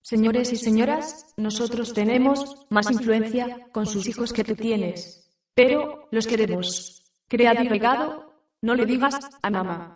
Señores y señoras, nosotros tenemos más influencia con sus hijos que tú tienes. Pero los queremos. Creado y regado, no le digas a mamá.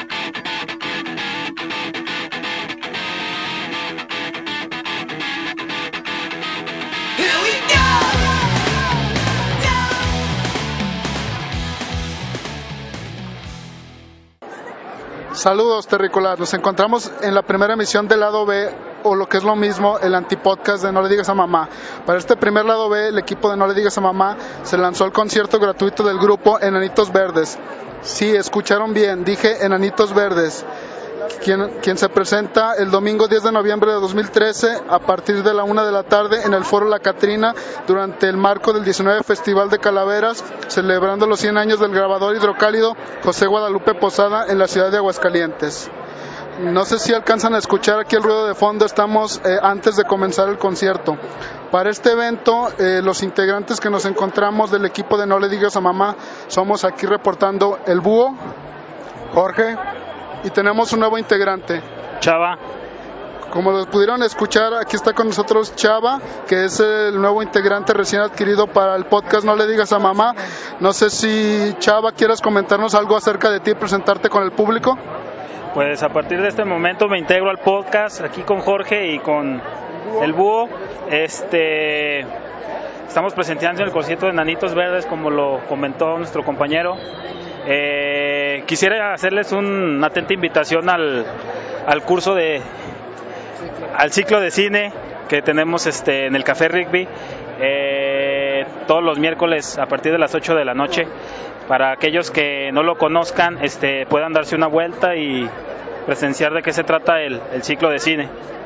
Saludos terrícolas, nos encontramos en la primera emisión del lado B, o lo que es lo mismo, el antipodcast de No le digas a mamá. Para este primer lado B, el equipo de No le digas a mamá se lanzó al concierto gratuito del grupo Enanitos Verdes. Sí, escucharon bien, dije Enanitos Verdes, quien se presenta el domingo 10 de noviembre de 2013 a partir de la 1 de la tarde en el Foro La Catrina durante el marco del 19 Festival de Calaveras, celebrando los 100 años del grabador hidrocálido José Guadalupe Posada en la ciudad de Aguascalientes. No sé si alcanzan a escuchar aquí el ruido de fondo, estamos antes de comenzar el concierto. Para este evento, los integrantes que nos encontramos del equipo de No le digas a mamá, somos aquí reportando el Búho, Jorge, y tenemos un nuevo integrante, Chava. Como lo pudieron escuchar, aquí está con nosotros Chava, que es el nuevo integrante recién adquirido para el podcast No le digas a mamá. No sé si, Chava, quieras comentarnos algo acerca de ti y presentarte con el público. Pues a partir de este momento me integro al podcast aquí con Jorge y con el Búho. Estamos presentando el concierto de Enanitos Verdes, como lo comentó nuestro compañero. Quisiera hacerles una atenta invitación al curso al ciclo de cine que tenemos en el Café Rigby todos los miércoles a partir de las 8 de la noche. Para aquellos que no lo conozcan, puedan darse una vuelta y presenciar de qué se trata el ciclo de cine.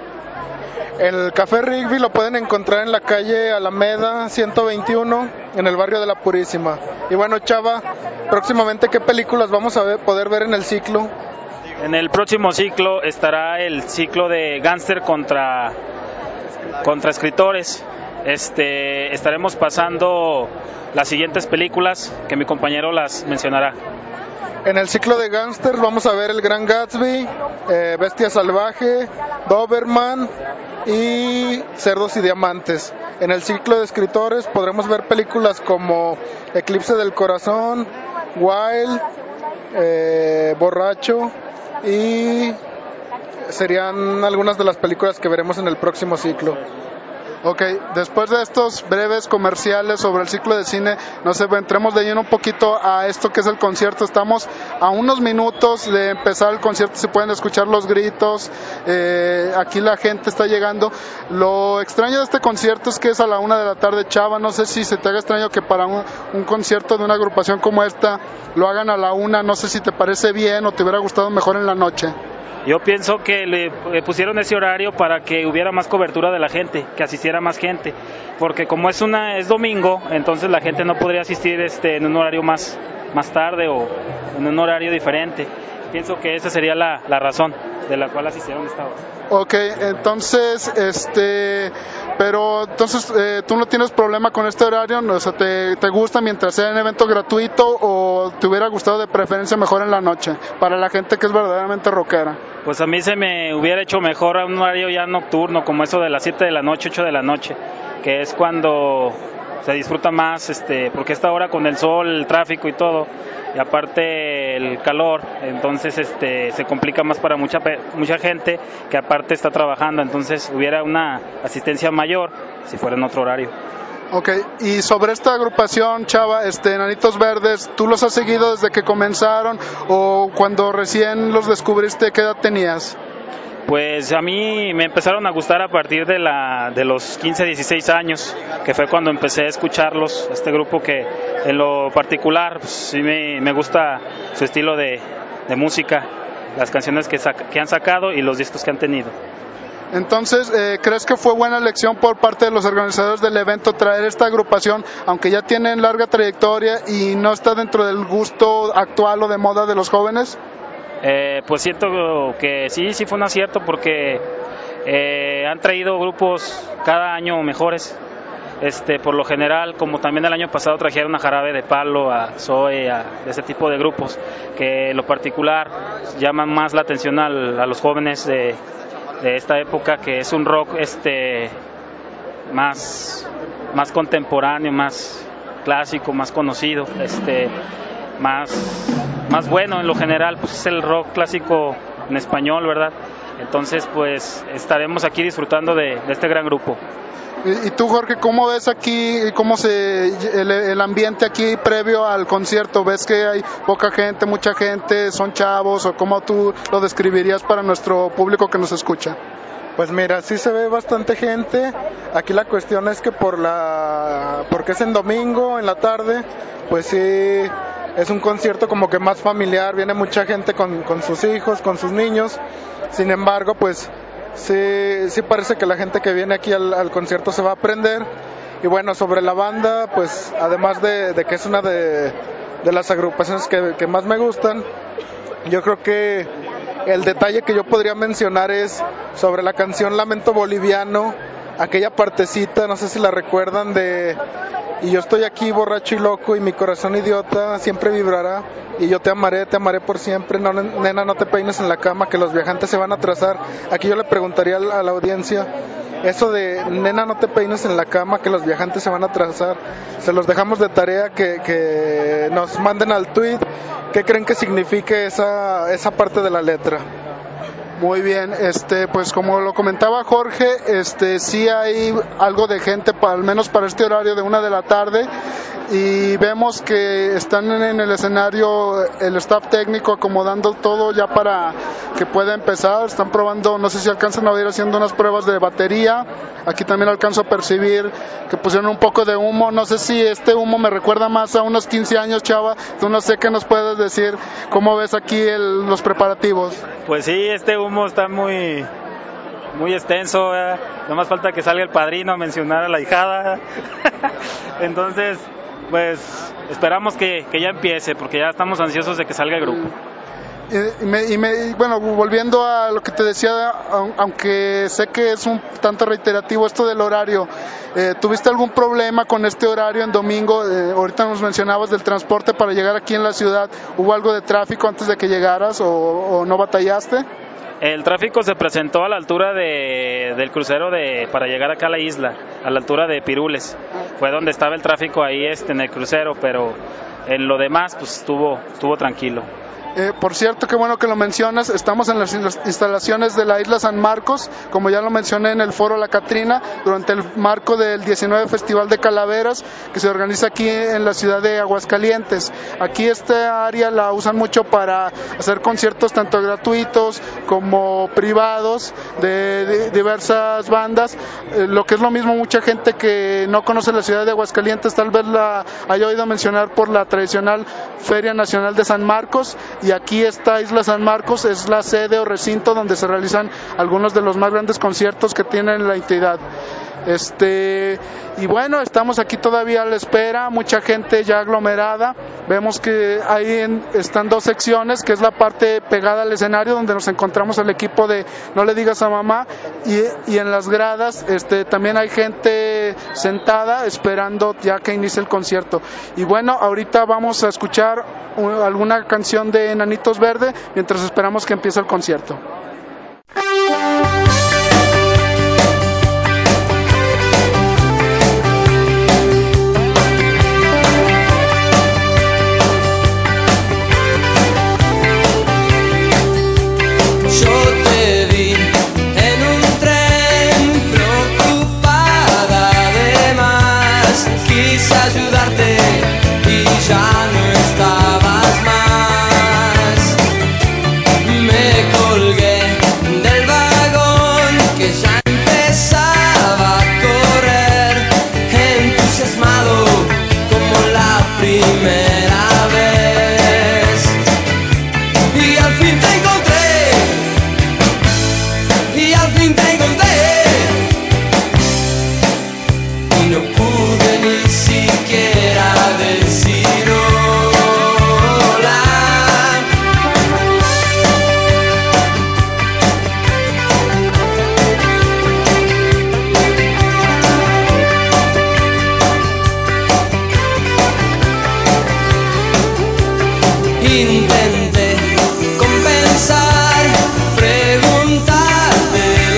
El Café Rigby lo pueden encontrar en la calle Alameda 121, en el barrio de La Purísima. Y bueno, Chava, próximamente, ¿qué películas vamos a poder ver en el ciclo? En el próximo ciclo estará el ciclo de Gánster contra escritores. Estaremos pasando las siguientes películas que mi compañero las mencionará. En el ciclo de Gánster vamos a ver El Gran Gatsby, Bestia Salvaje, Doberman y Cerdos y Diamantes. En el ciclo de escritores podremos ver películas como Eclipse del Corazón, Wild, Borracho, y serían algunas de las películas que veremos en el próximo ciclo. Ok, después de estos breves comerciales sobre el ciclo de cine, entremos de lleno un poquito a esto que es el concierto. Estamos a unos minutos de empezar el concierto, si pueden escuchar los gritos, aquí la gente está llegando. Lo extraño de este concierto es que es a la 1 de la tarde, Chava. No sé si se te haga extraño que para un concierto de una agrupación como esta lo hagan a la 1, no sé si te parece bien o te hubiera gustado mejor en la noche. Yo pienso que le pusieron ese horario para que hubiera más cobertura de la gente, que asistiera más gente, porque como es domingo, entonces la gente no podría asistir en un horario más tarde o en un horario diferente. Pienso que esa sería la razón de la cual asistieron esta hora. Ok, entonces, pero entonces tú no tienes problema con este horario, o sea, ¿te gusta mientras sea un evento gratuito o te hubiera gustado de preferencia mejor en la noche, para la gente que es verdaderamente rockera? Pues a mí se me hubiera hecho mejor a un horario ya nocturno, como eso de las 7 de la noche, 8 de la noche, que es cuando se disfruta más, porque esta hora con el sol, el tráfico y todo, y aparte el calor, entonces se complica más para mucha gente que aparte está trabajando, entonces hubiera una asistencia mayor si fuera en otro horario. Ok, y sobre esta agrupación, Chava, Enanitos Verdes, ¿tú los has seguido desde que comenzaron o cuando recién los descubriste, qué edad tenías? Pues a mí me empezaron a gustar a partir de los 15, 16 años, que fue cuando empecé a escucharlos, este grupo que en lo particular pues, sí me gusta su estilo de música, las canciones que han sacado y los discos que han tenido. Entonces, ¿crees que fue buena elección por parte de los organizadores del evento traer esta agrupación, aunque ya tienen larga trayectoria y no está dentro del gusto actual o de moda de los jóvenes? Pues siento que sí fue un acierto porque han traído grupos cada año mejores. Por lo general, como también el año pasado trajeron a Jarabe de Palo, a Zoe, a ese tipo de grupos que en lo particular llaman más la atención a los jóvenes de esta época, que es un rock más contemporáneo, más clásico, más conocido, más bueno en lo general, pues es el rock clásico en español, ¿verdad? Entonces pues estaremos aquí disfrutando de este gran grupo. Y tú, Jorge, ¿cómo ves aquí, cómo el ambiente aquí previo al concierto? ¿Ves que hay poca gente, mucha gente, son chavos, o cómo tú lo describirías para nuestro público que nos escucha? Pues mira, sí se ve bastante gente. Aquí la cuestión es que porque es en domingo, en la tarde, pues sí, es un concierto como que más familiar, viene mucha gente con sus hijos, con sus niños. Sin embargo, pues sí parece que la gente que viene aquí al concierto se va a aprender. Y bueno, sobre la banda, pues además de que es una de las agrupaciones que más me gustan, yo creo que el detalle que yo podría mencionar es sobre la canción Lamento Boliviano, aquella partecita, no sé si la recuerdan, y yo estoy aquí borracho y loco y mi corazón idiota siempre vibrará y yo te amaré por siempre, no, nena, no te peines en la cama que los viajantes se van a atrasar. Aquí yo le preguntaría a la audiencia, eso de nena, no te peines en la cama que los viajantes se van a atrasar, se los dejamos de tarea que nos manden al tweet qué creen que signifique esa parte de la letra. Muy bien, pues como lo comentaba Jorge, sí hay algo de gente, al menos para este horario de 1 de la tarde, y vemos que están en el escenario el staff técnico acomodando todo ya para que pueda empezar. Están probando, no sé si alcanzan a ir haciendo unas pruebas de batería. Aquí también alcanzo a percibir que pusieron un poco de humo. No sé si este humo me recuerda más a unos 15 años, Chava. Tú no sé qué nos puedes decir, cómo ves aquí los preparativos. Pues sí, este humo está muy extenso, no más falta que salga el padrino a mencionar a la hijada. Entonces, pues esperamos que ya empiece, porque ya estamos ansiosos de que salga el grupo. Bueno, volviendo a lo que te decía, aunque sé que es un tanto reiterativo esto del horario, ¿tuviste algún problema con este horario en domingo? Ahorita nos mencionabas del transporte para llegar aquí en la ciudad. ¿Hubo algo de tráfico antes de que llegaras o no batallaste? El tráfico se presentó a la altura del crucero para llegar acá a la isla, a la altura de Pirules. Fue donde estaba el tráfico ahí en el crucero, pero en lo demás pues estuvo tranquilo. Por cierto, qué bueno que lo mencionas, estamos en las instalaciones de la Isla San Marcos, como ya lo mencioné en el Foro La Catrina, durante el marco del 19 Festival de Calaveras, que se organiza aquí en la ciudad de Aguascalientes. Aquí esta área la usan mucho para hacer conciertos tanto gratuitos como privados de diversas bandas, lo que es lo mismo, mucha gente que no conoce la ciudad de Aguascalientes tal vez la haya oído mencionar por la tradicional Feria Nacional de San Marcos. Y aquí esta Isla San Marcos es la sede o recinto donde se realizan algunos de los más grandes conciertos que tienen la entidad. Y bueno, estamos aquí todavía a la espera, mucha gente ya aglomerada. Vemos que ahí están dos secciones, que es la parte pegada al escenario donde nos encontramos el equipo de No le digas a mamá, y en las gradas también hay gente sentada esperando ya que inicie el concierto. Y bueno, ahorita vamos a escuchar alguna canción de Enanitos Verde mientras esperamos que empiece el concierto. Ayudarte y ya no estabas más. Me colgué del vagón que ya empezaba a correr, entusiasmado como la primera vez. Y al fin te encontré, y al fin te encontré, y no pude ni siquiera decir hola. Intenté compensar, preguntarte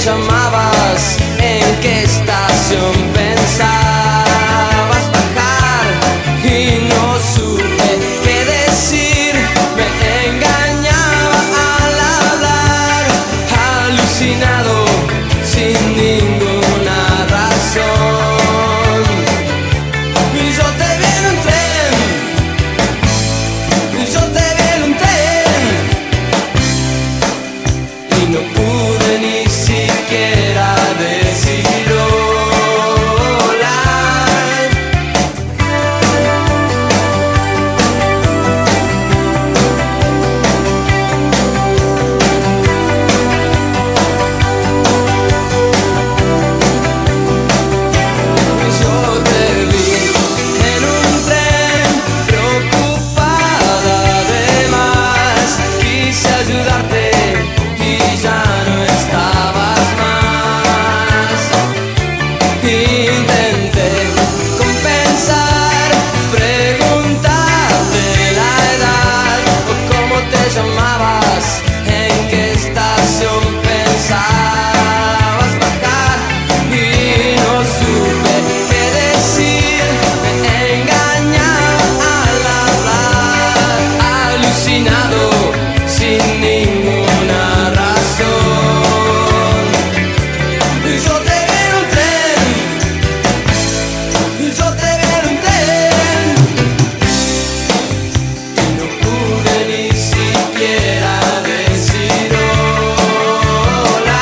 llamabas? ¿En qué estación pensabas bajar? Y no supe qué decir, me engañaba al hablar, alucinado sin ninguna razón. Y yo te vi en un tren, yo te vi en un tren, y no pude ni siquiera decir hola. Yo te vi en un tren, preocupada de más, quise ayudarte y ya no estabas más. Intenté compensar, preguntarte la edad o cómo te llamabas, en qué estación pensabas bajar, y no supe qué decir, me engañaba al hablar, alucinado sin ninguna razón. Yo te vi en un tren, yo te vi en un tren, y no pude ni siquiera decir hola.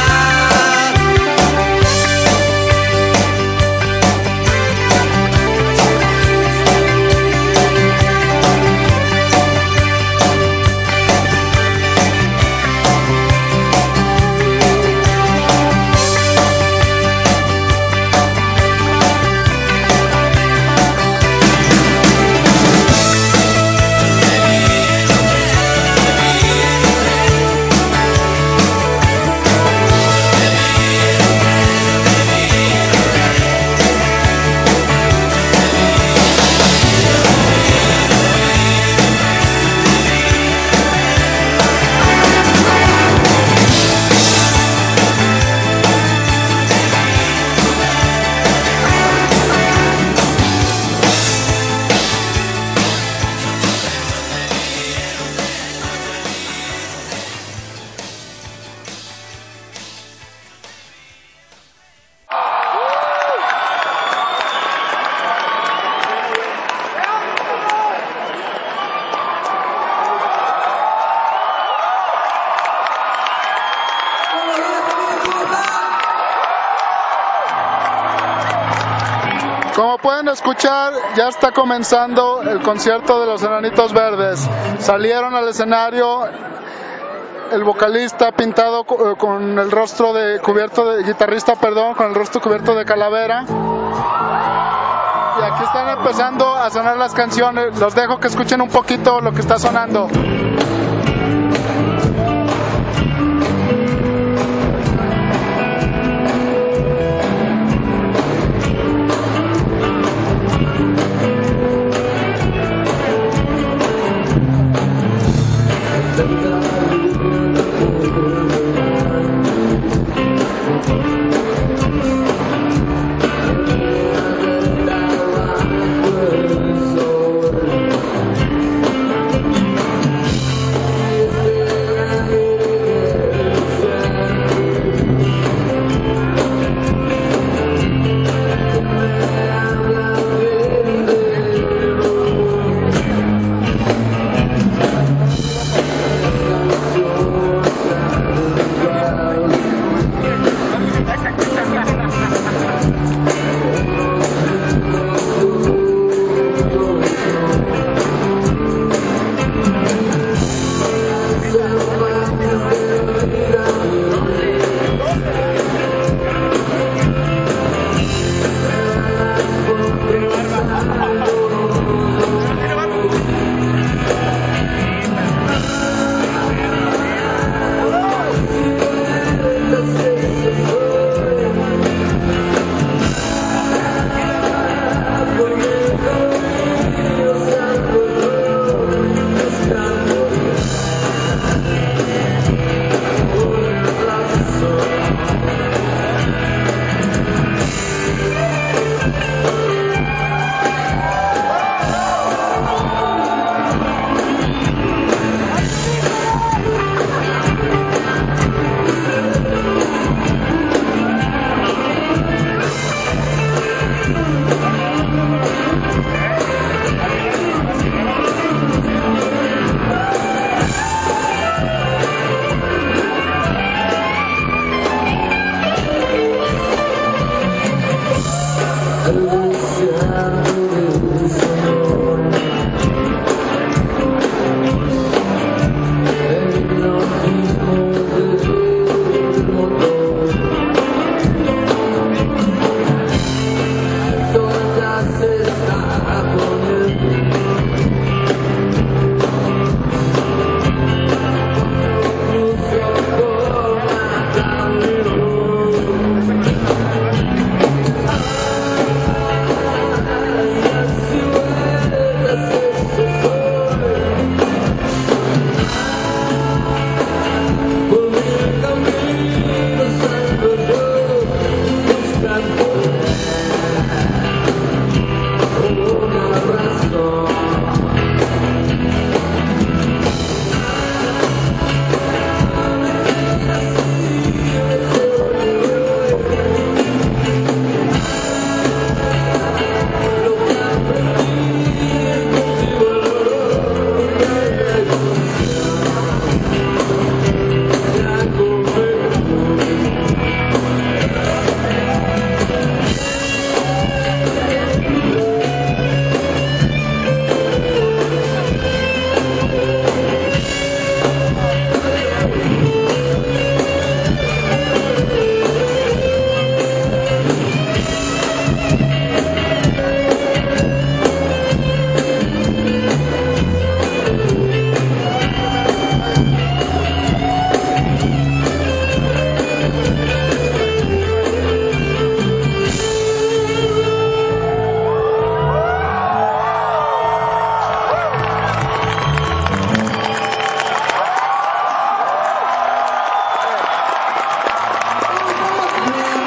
Como pueden escuchar, ya está comenzando el concierto de los Enanitos Verdes. Salieron al escenario el vocalista pintado con el rostro guitarrista, con el rostro cubierto de calavera. Y aquí están empezando a sonar las canciones. Los dejo que escuchen un poquito lo que está sonando.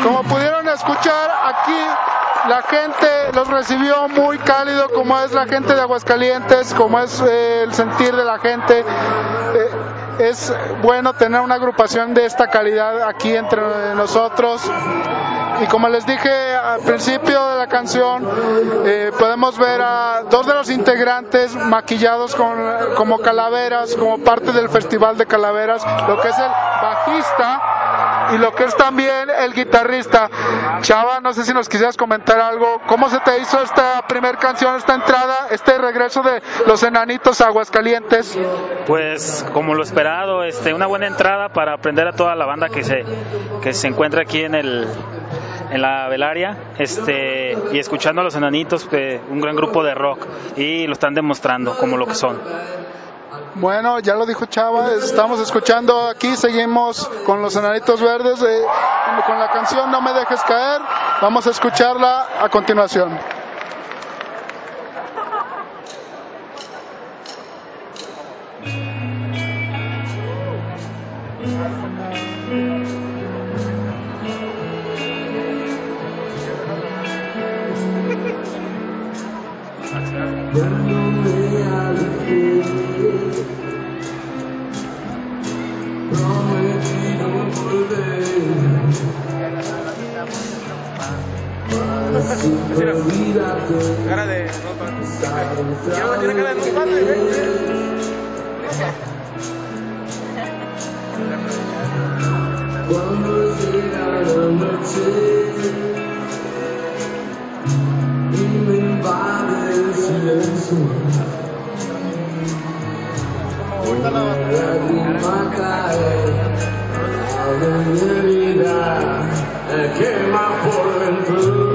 Como pudieron escuchar, aquí la gente los recibió muy cálido, como es la gente de Aguascalientes, como es el sentir de la gente. Es bueno tener una agrupación de esta calidad aquí entre nosotros. Y como les dije al principio de la canción, podemos ver a dos de los integrantes maquillados como calaveras, como parte del Festival de Calaveras, lo que es el bajista y lo que es también el guitarrista. Chava, no sé si nos quisieras comentar algo. ¿Cómo se te hizo esta primer canción, esta entrada, este regreso de Los Enanitos a Aguascalientes? Pues como lo esperado, una buena entrada para aprender a toda la banda que se encuentra aquí en la velaria, y escuchando a Los Enanitos, un gran grupo de rock, y lo están demostrando como lo que son. Bueno, ya lo dijo Chava, estamos escuchando aquí, seguimos con Los Enanitos Verdes, con la canción No Me Dejes Caer. Vamos a escucharla a continuación. Cara de ropa. Ya tiene cara de compadre, Cuando llega la noche y me invade el silencio, una lágrima cae a mi herida, quema por dentro.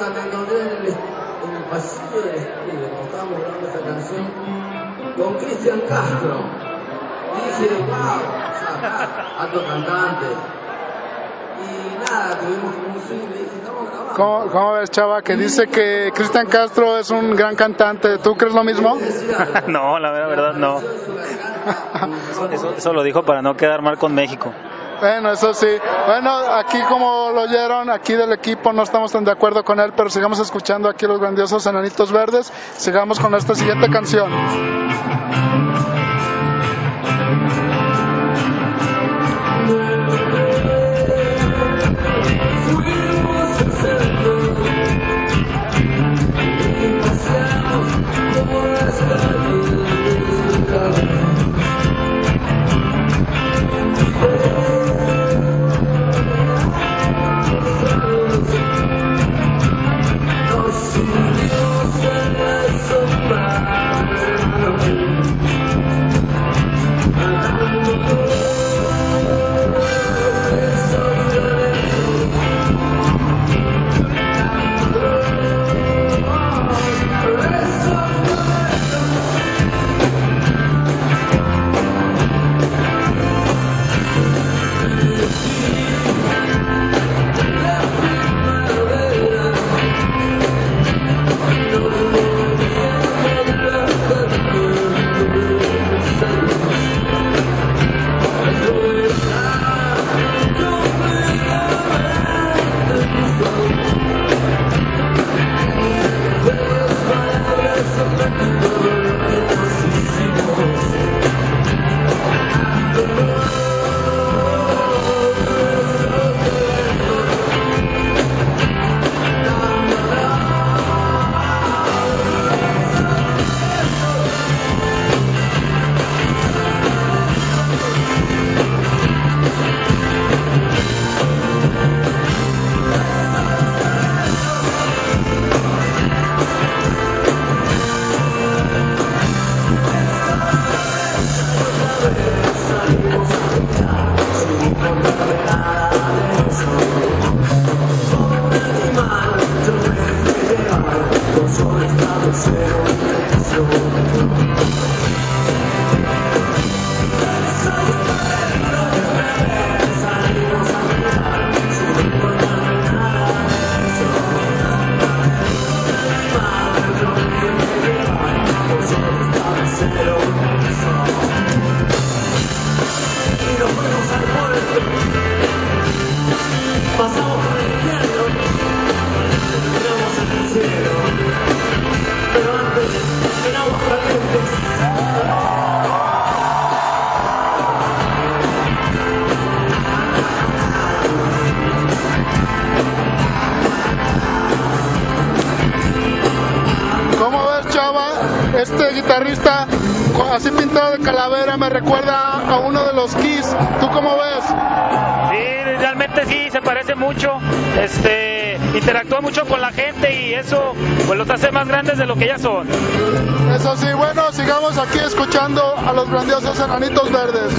me encontré en el pasillo del estudio, cuando estábamos grabando esta canción, con Cristian Castro. Y dije, wow, o sea, alto cantante. Y nada, tuvimos como un swing y le dije, estamos grabando. ¿Cómo ves, Chava? Que dice que Cristian Castro es un gran cantante. ¿Tú crees lo mismo? No, la verdad no. Eso lo dijo para no quedar mal con México. Bueno, eso sí. Bueno, aquí como lo oyeron, aquí del equipo no estamos tan de acuerdo con él, pero sigamos escuchando aquí los grandiosos Enanitos Verdes. Sigamos con esta siguiente canción. Este guitarrista así pintado de calavera me recuerda a uno de los Kiss. ¿Tú cómo ves? Sí, realmente sí, se parece mucho. Interactúa mucho con la gente y eso pues los hace más grandes de lo que ya son. Eso sí, bueno, sigamos aquí escuchando a los grandiosos Enanitos Verdes.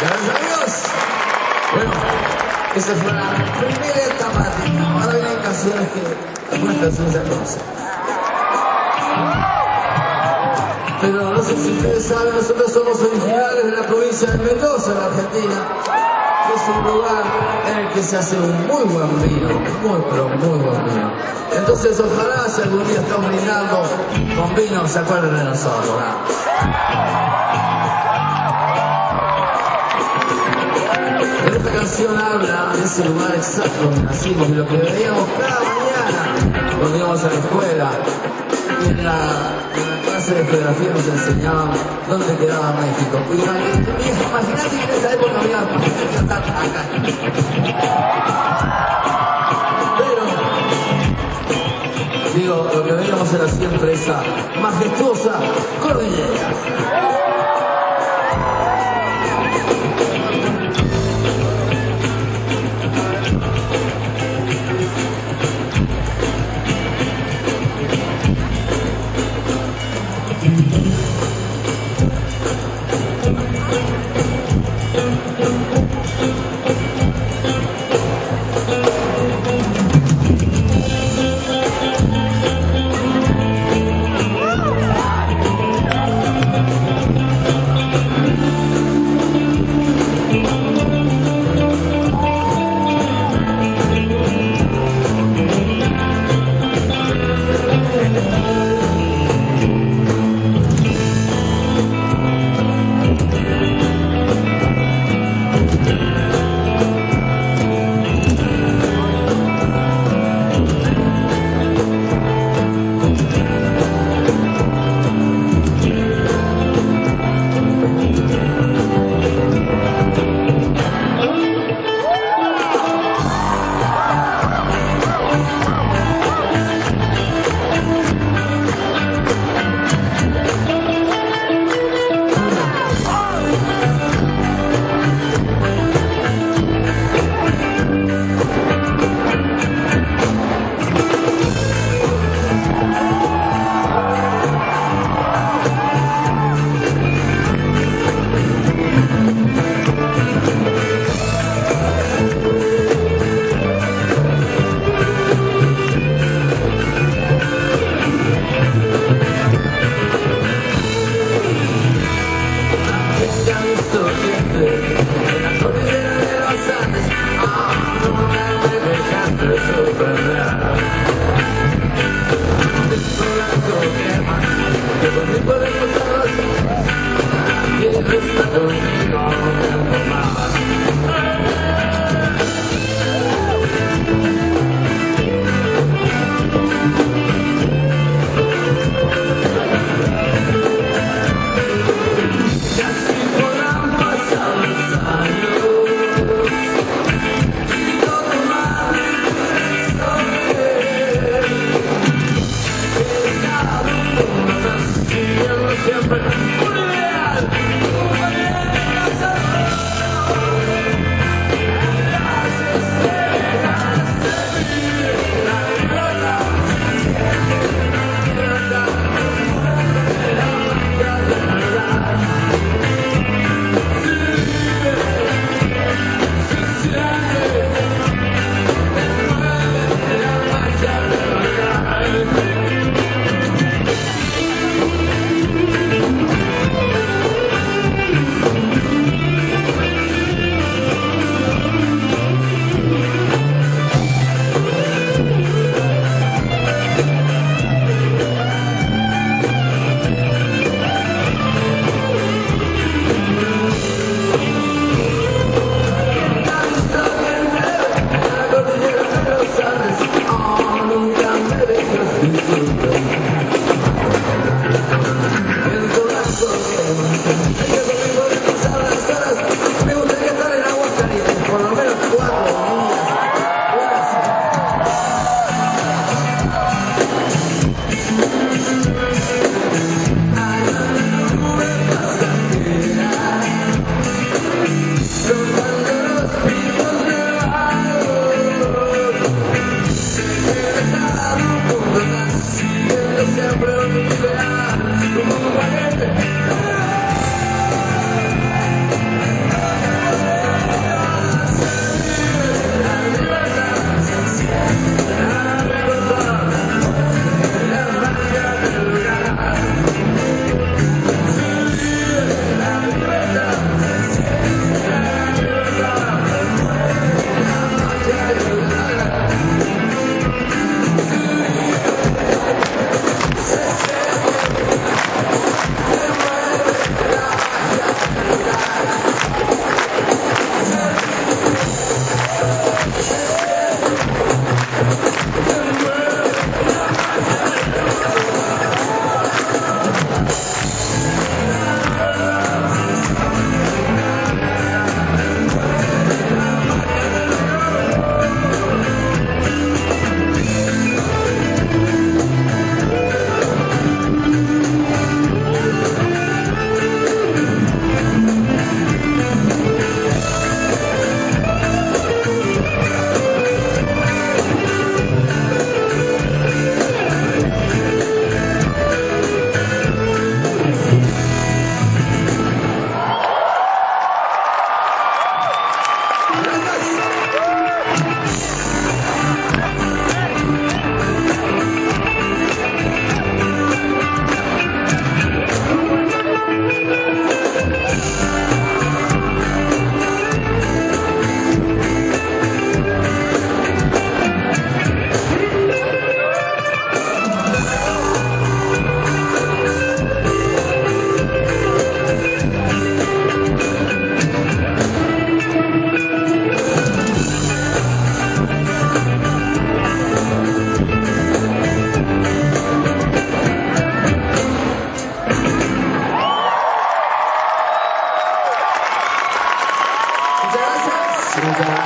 Gracias a Dios. Bueno, esa fue la primera etapa. Ahora vienen canciones que algunas canciones ya conocen. Pero no sé si ustedes saben, nosotros somos originales de la provincia de Mendoza, en la Argentina, que es un lugar en el que se hace un muy buen vino, pero muy buen vino. Entonces ojalá si algún día estamos brindando con vino, se acuerden de nosotros, ¿no? Pero esta canción habla de ese lugar exacto donde nacimos, de lo que veíamos cada mañana cuando íbamos a la escuela. Y en la clase de geografía nos enseñaban dónde quedaba México. Y imagínate que en esa época había acá. Pero, digo, lo que veíamos era siempre esa majestuosa cordillera.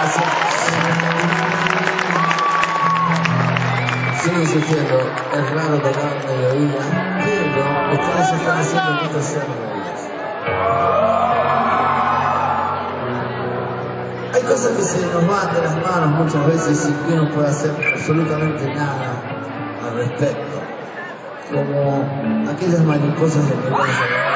Gracias. Sigo insistiendo, es raro tocar mediodía, pero ustedes están haciendo que esto sea maravilloso. Hay cosas que se nos van de las manos muchas veces sin que uno pueda hacer absolutamente nada al respecto, como aquellas mariposas de que vamos a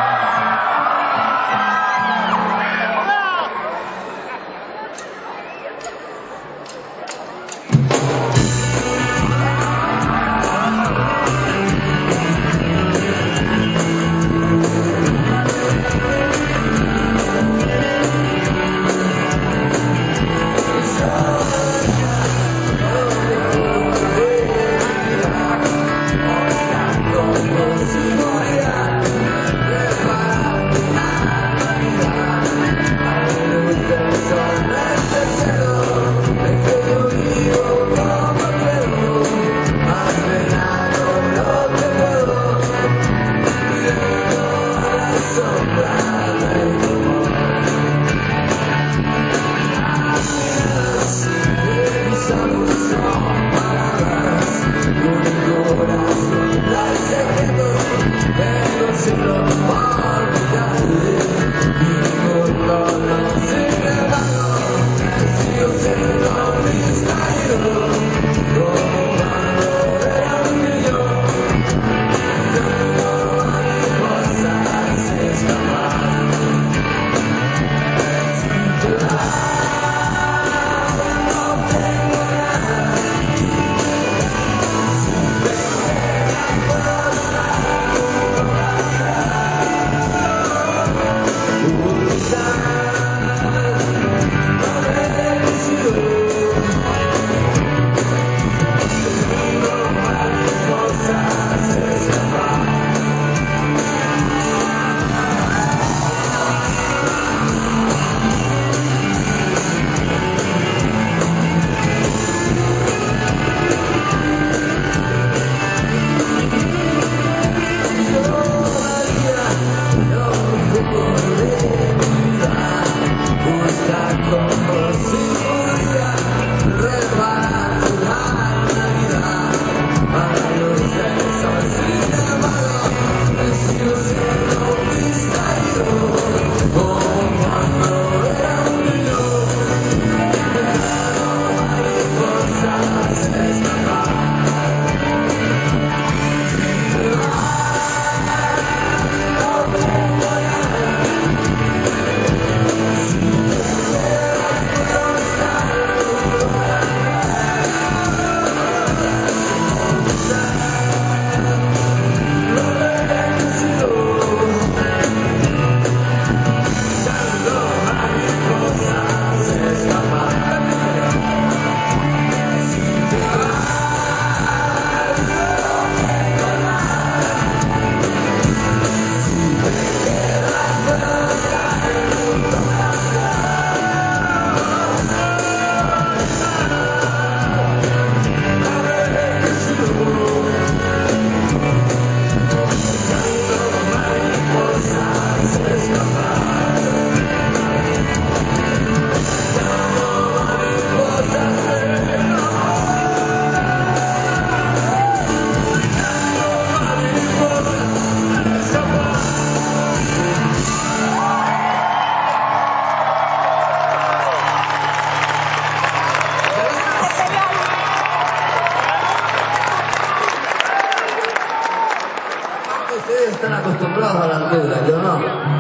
están acostumbrados a la altura, yo no.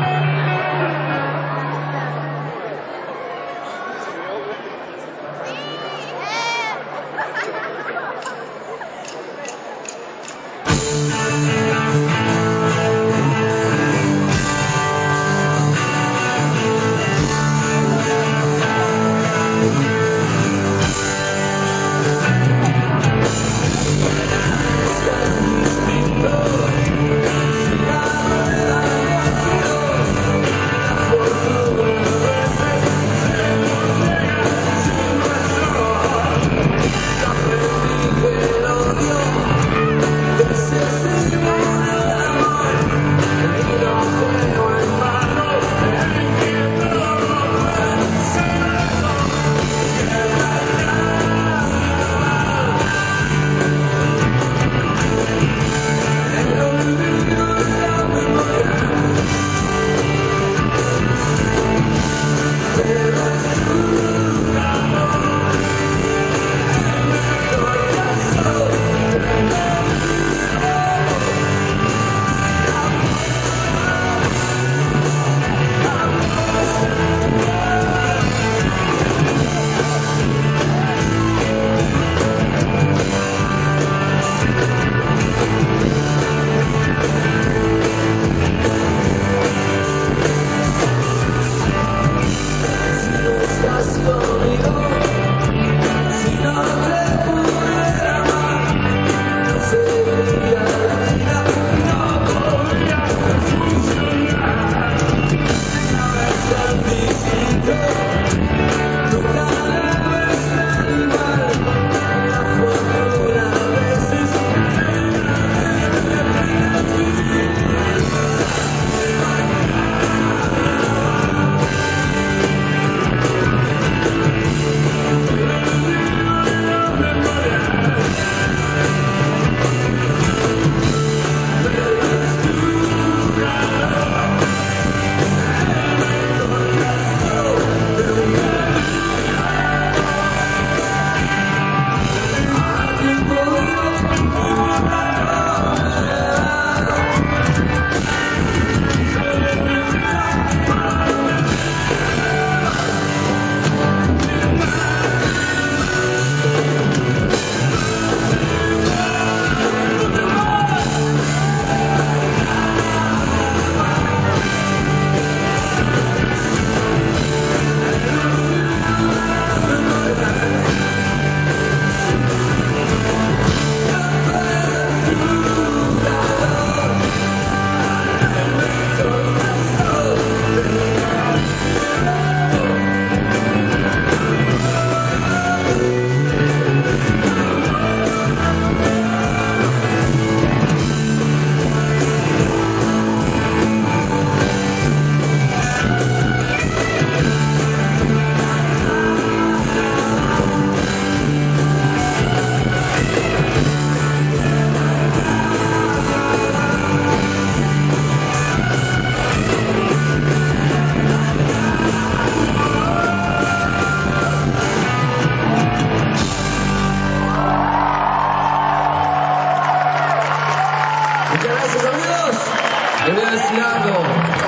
decir algo.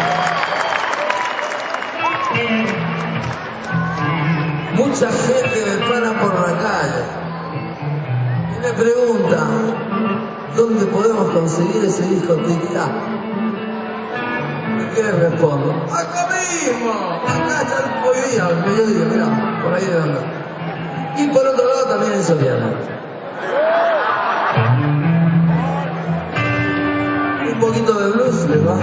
Mucha gente me para por la calle y me pregunta dónde podemos conseguir ese disco tic-tac. ¿Y qué les respondo? ¡Acá mismo! Acá está hoy día, al mediodía, mirá, por ahí de onda. Y por otro lado también en Soriano. Un poquito de blues les va.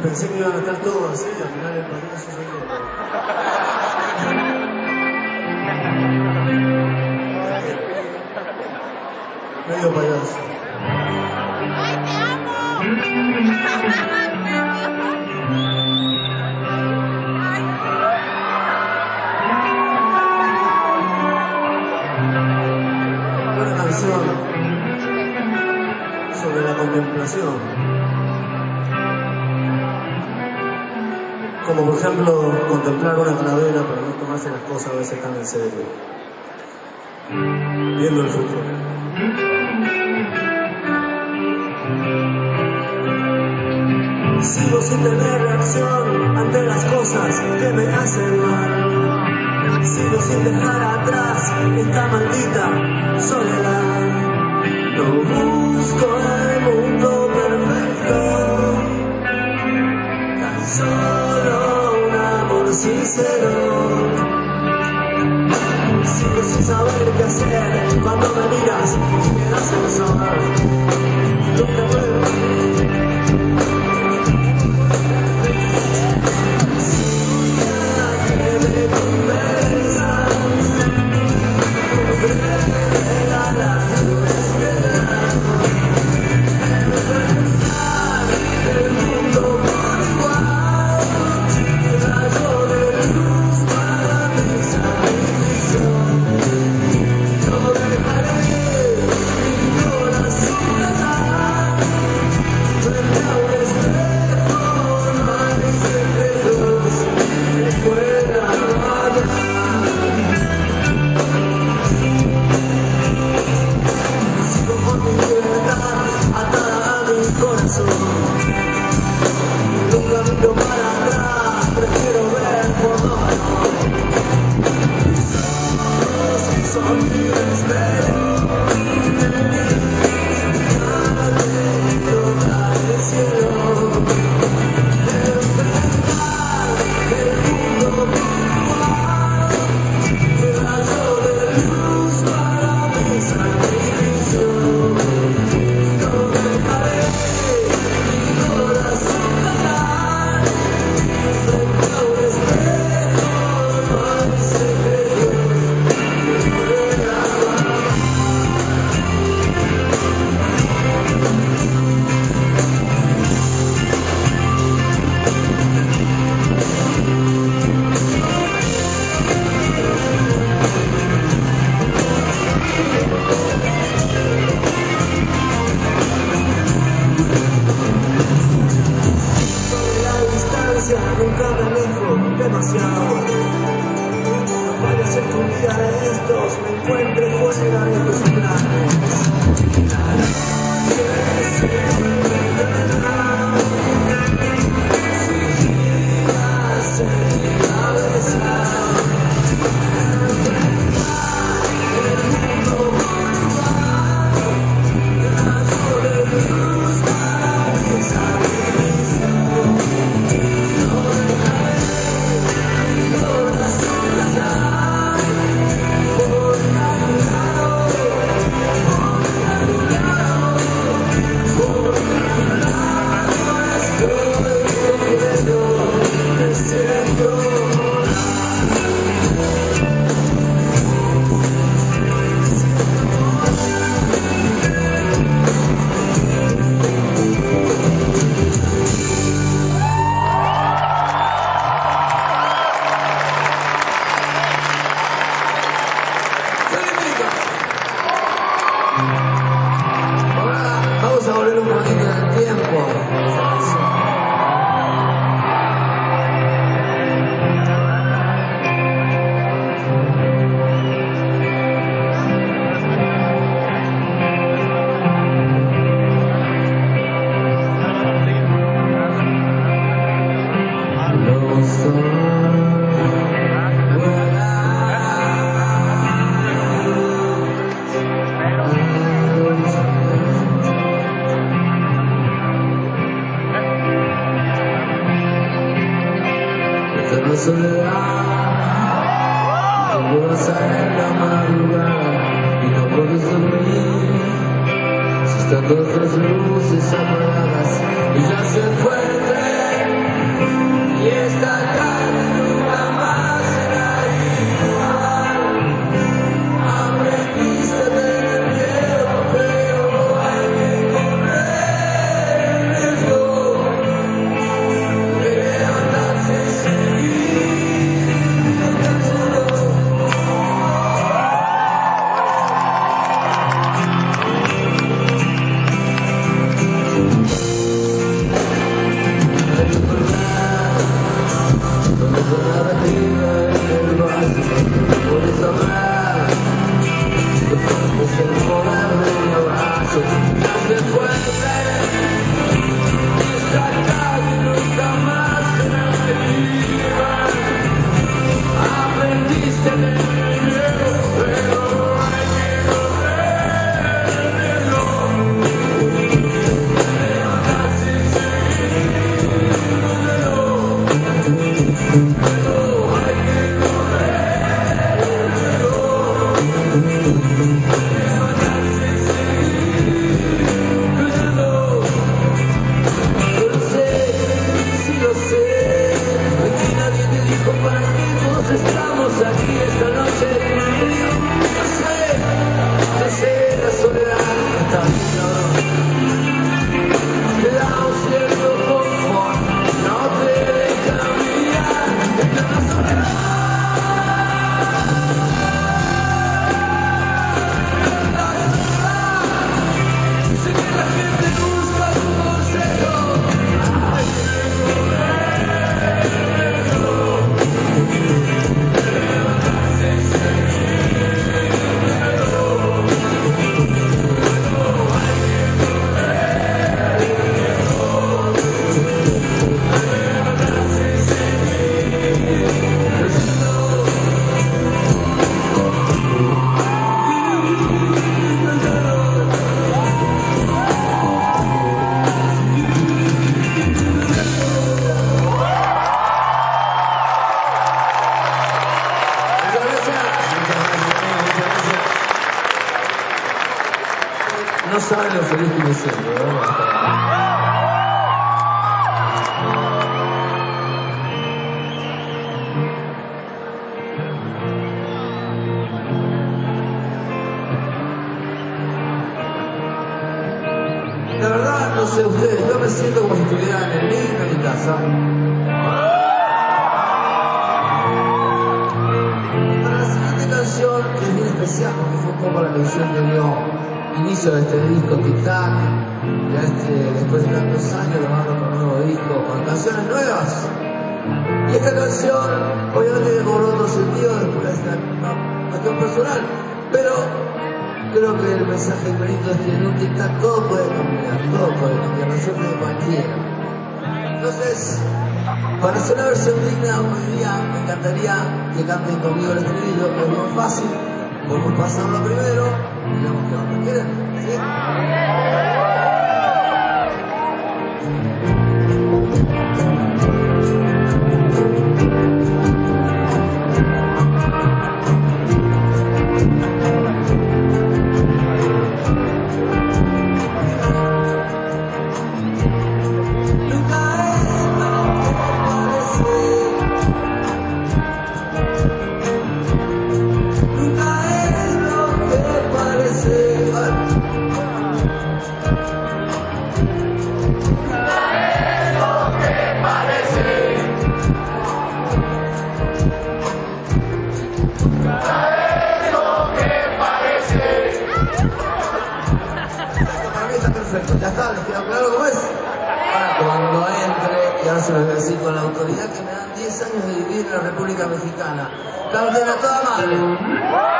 Pensé que iban a estar todos así, al final el payaso soy yo. Medio payaso. ¡Ay, te amo! Una canción sobre la contemplación. Como por ejemplo contemplar una calavera pero no tomarse las cosas a veces tan en serio. Viendo el futuro. Sigo sin tener reacción ante las cosas que me hacen mal. Sigo sin dejar atrás esta maldita soledad. No busco el mundo perfecto, tan solo un amor sincero. Sigo sin saber qué hacer cuando me miras y me das el sol. Nunca puedo. Nunca me alejo demasiado. No vaya a ser que un día de estos me encuentre fuera de tus planes. La noche se vendrá, seguirás en mi cabeza. El mundo igual, rayo de luz para mis amigos. Vamos a volver un poquito en el tiempo. Soledad, hermosa en la madrugada y no puedes dormir. Si están todas las luces apagadas y ya se fue el tren. Y esta calle nunca más será igual. Aprendiste a tener miedo, pero hay que correr el riesgo de levantarse y seguir tan solo. No saben lo feliz que me siento, ¿verdad? La verdad, no sé ustedes, yo me siento como si estuviera en el living de mi casa. Para la siguiente canción, que es bien especial porque fue un poco la canción que dio inicio de este disco Tic Tac, ya después de tantos años grabando con un nuevo disco, con canciones nuevas. Y esta canción, obviamente que cobró otro sentido después de esta cuestión personal, pero creo que el mensaje bonito es que en un Tic Tac todo puede cambiar, la suerte de cualquiera. Entonces, para hacer una versión digna hoy día, me encantaría que canten conmigo el estribillo, que es muy fácil. Vamos a pasarlo primero y vamos que vamos. ¿Quieren? ¿Sí? Ya está, les quedó claro cómo es. Ahora, cuando entre, y ahora se los voy a decir con la autoridad que me dan 10 años de vivir en la República Mexicana. Canten a toda madre.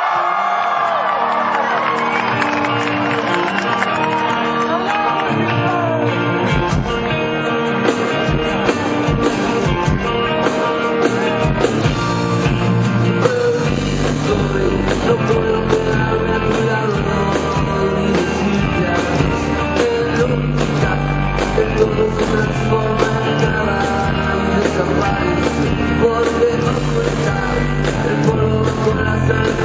No puedo quedarme a tu lado, no, ni decirte que nunca, que todo se transforma en nada y desaparece, porque no suelta el polvo con la sal.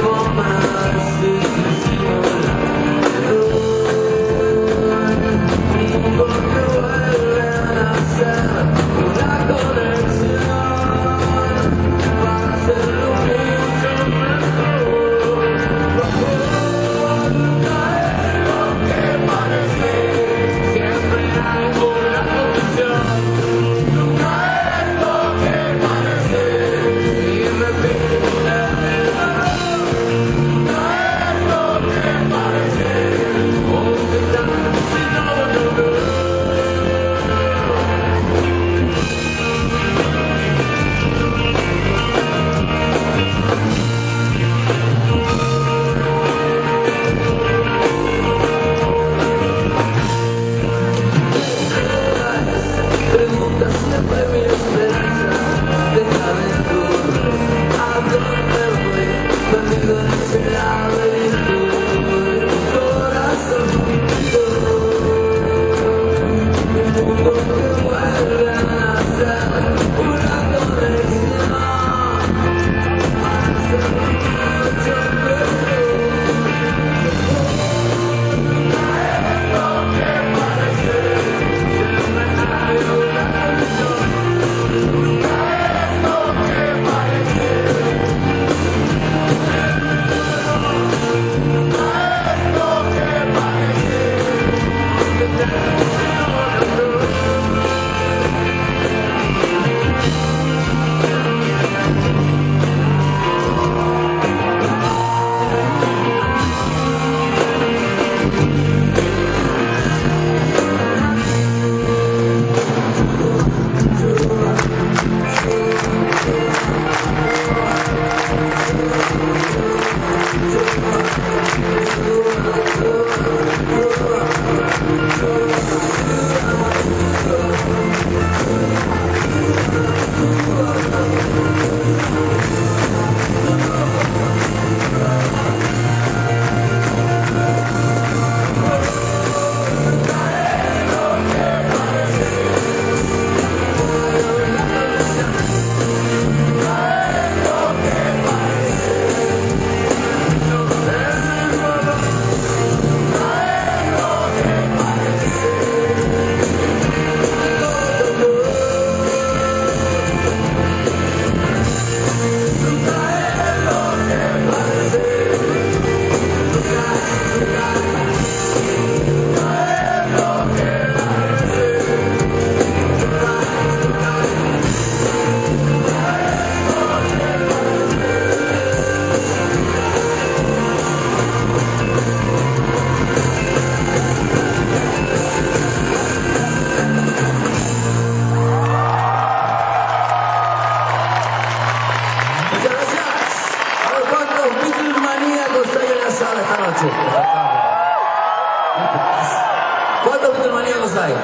¿Cuántos Beatlemaníacos hay?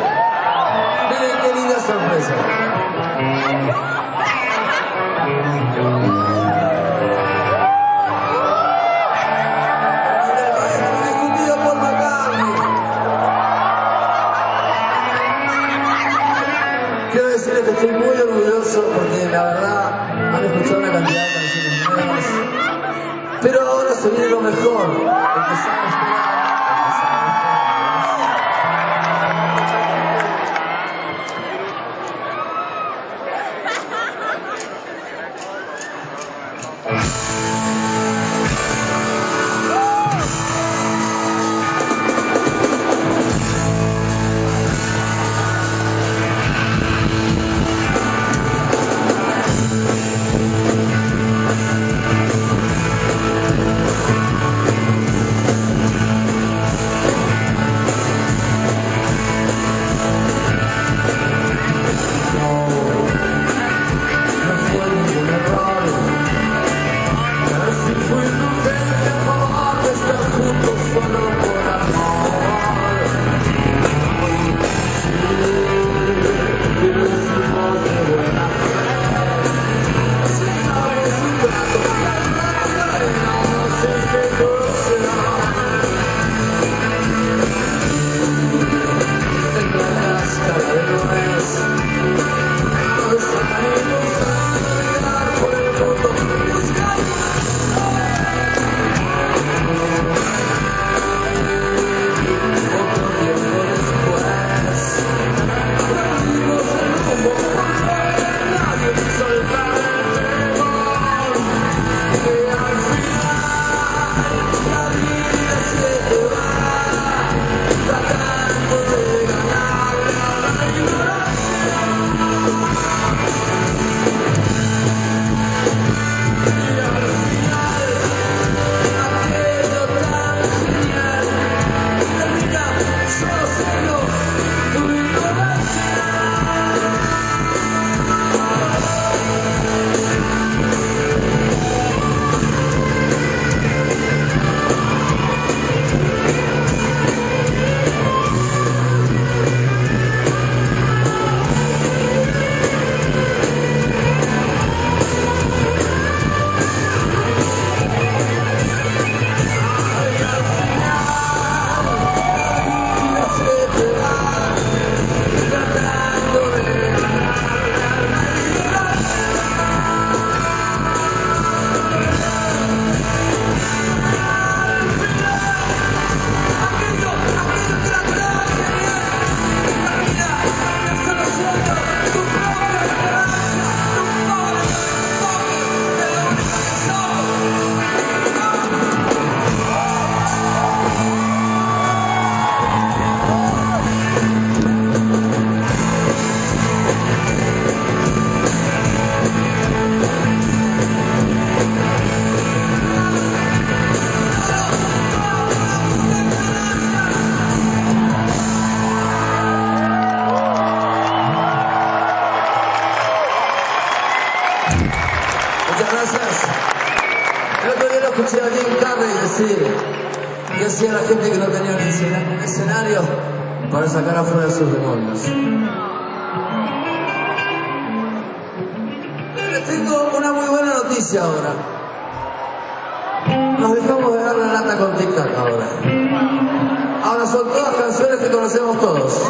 Miren qué linda sorpresa. Discutido por McCartney. Quiero decirles que estoy muy orgulloso porque la verdad han escuchado una cantidad de canciones nuevas. Pero ahora se viene lo mejor. Empezamos decir, qué hacía la gente que no tenía un escenario para sacar afuera sus demonios. Les tengo una muy buena noticia ahora. Nos dejamos de dar la lata con Tic Tac ahora. Ahora son todas canciones que conocemos todos.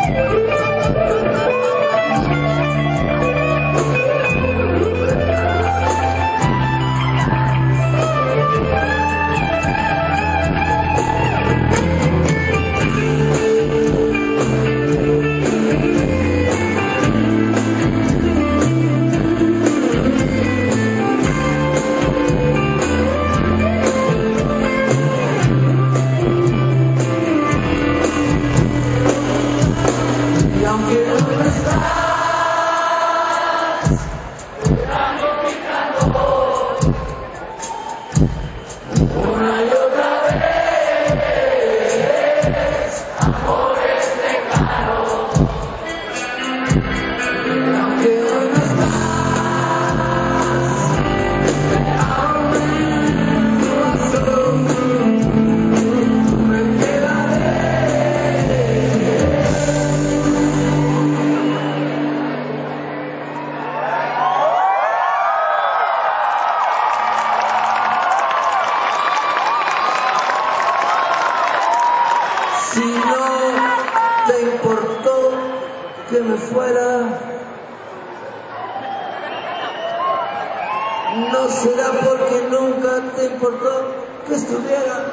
No será porque nunca te importó que estuviera.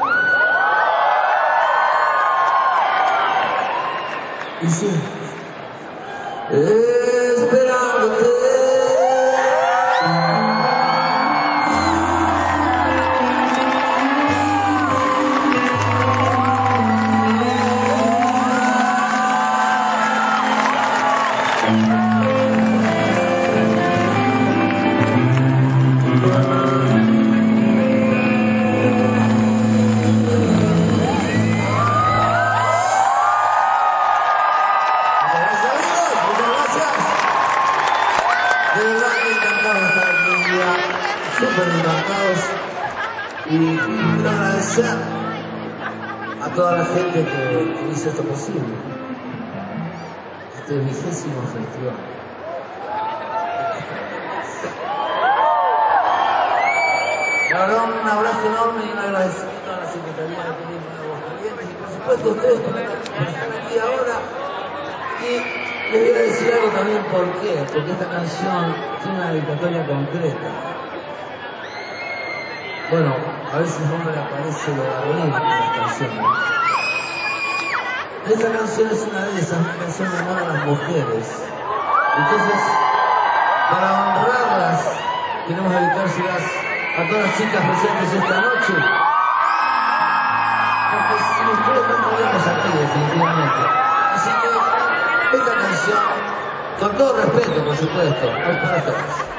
Y sí, esperándote. Y quiero agradecer a toda la gente que hizo esto posible, este 20º festival. La verdad, un abrazo enorme y un agradecimiento a la Secretaría de Turismo de Aguascalientes y por supuesto a ustedes por estar aquí ahora. Y les voy a decir algo también por qué, porque esta canción tiene una dedicatoria concreta. Bueno, a veces a uno le aparece lo darwinista en las canciones. Esta canción es una de esas, una canción de amor a las mujeres. Entonces, para honrarlas, queremos dedicárselas a todas las chicas presentes esta noche. Porque sin ustedes no estaríamos aquí, definitivamente. Así que, esta canción, con todo respeto, por supuesto, es para todas.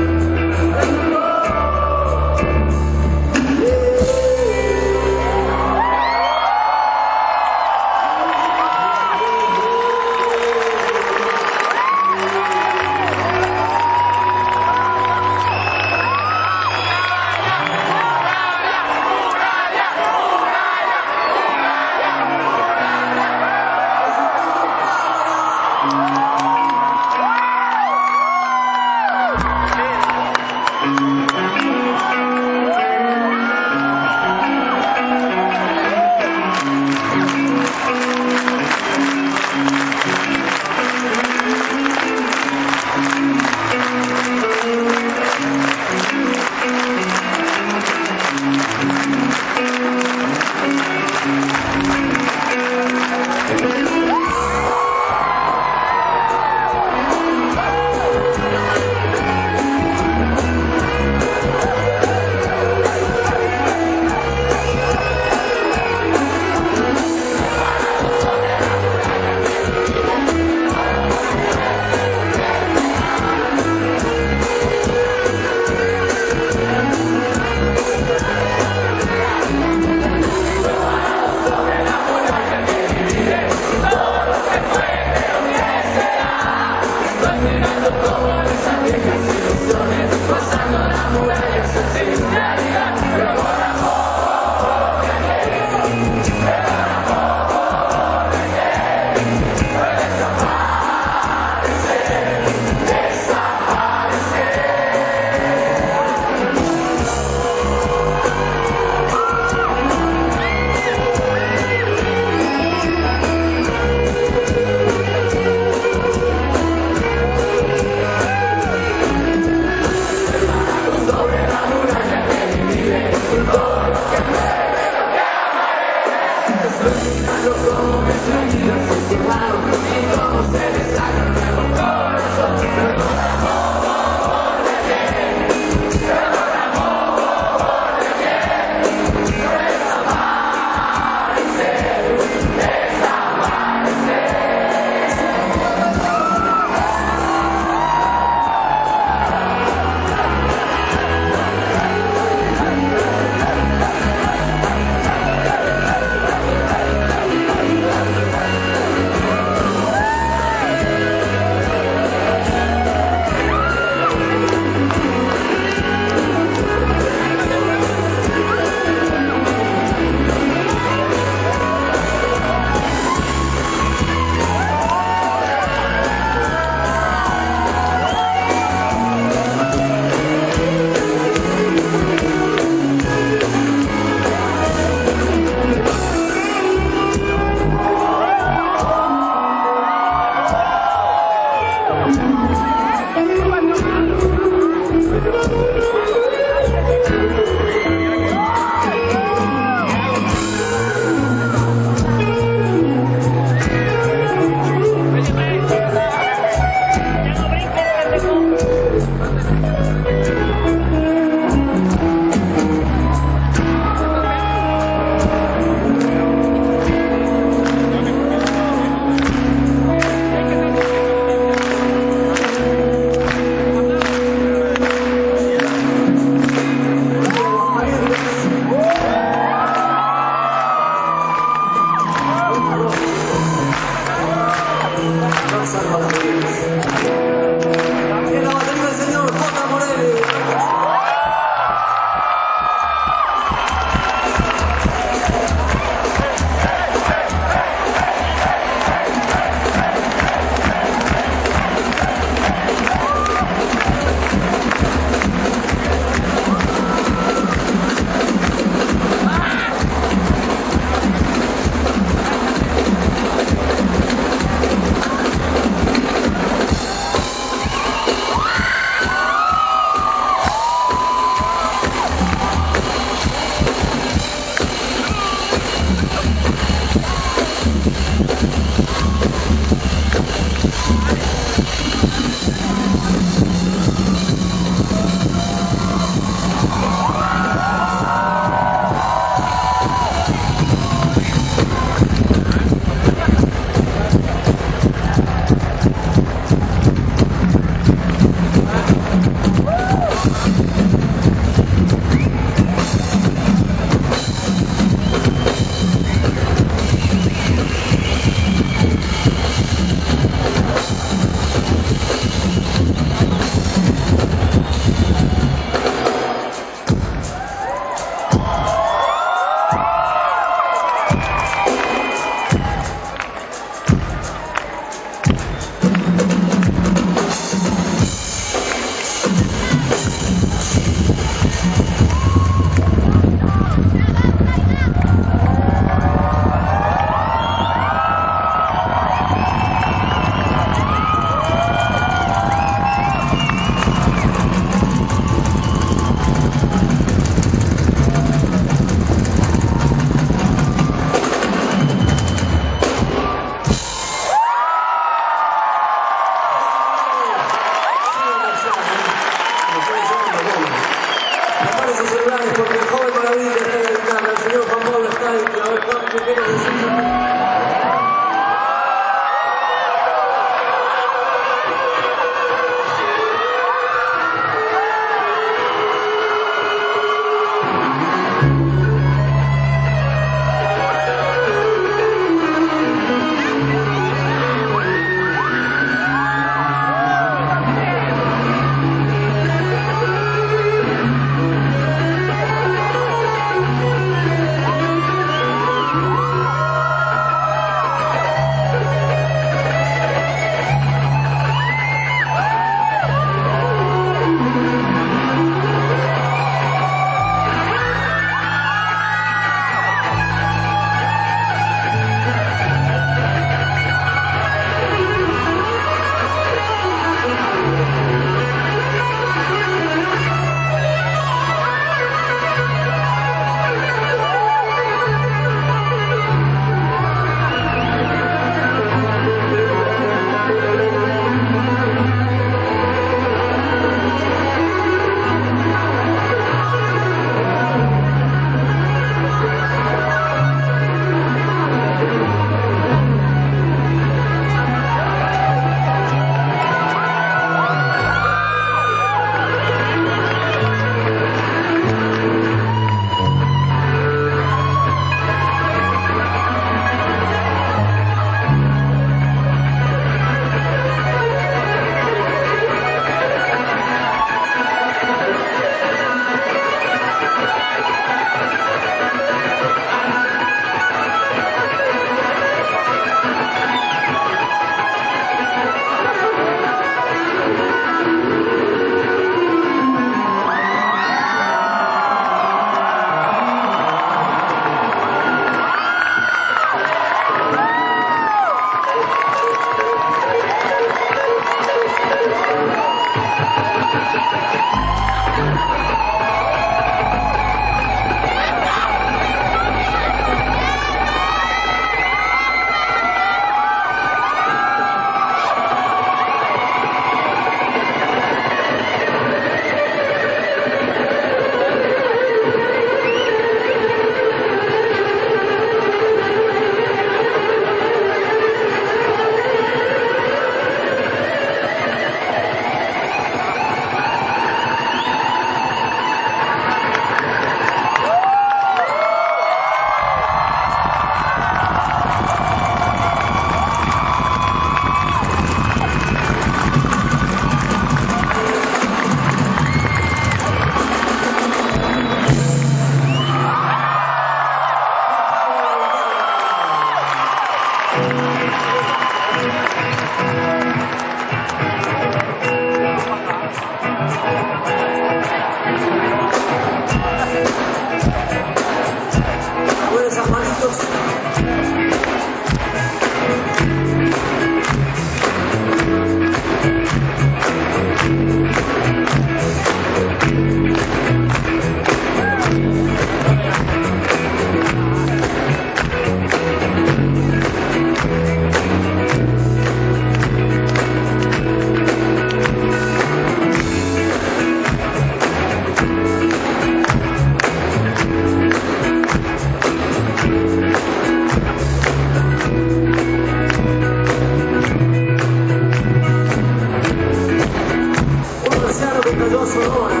se cayó Sonora.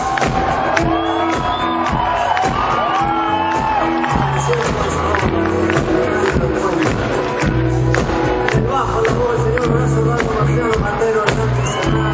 El bajo la voz del señor Horacio Eduardo Marciano Matero, Hernández Serrano.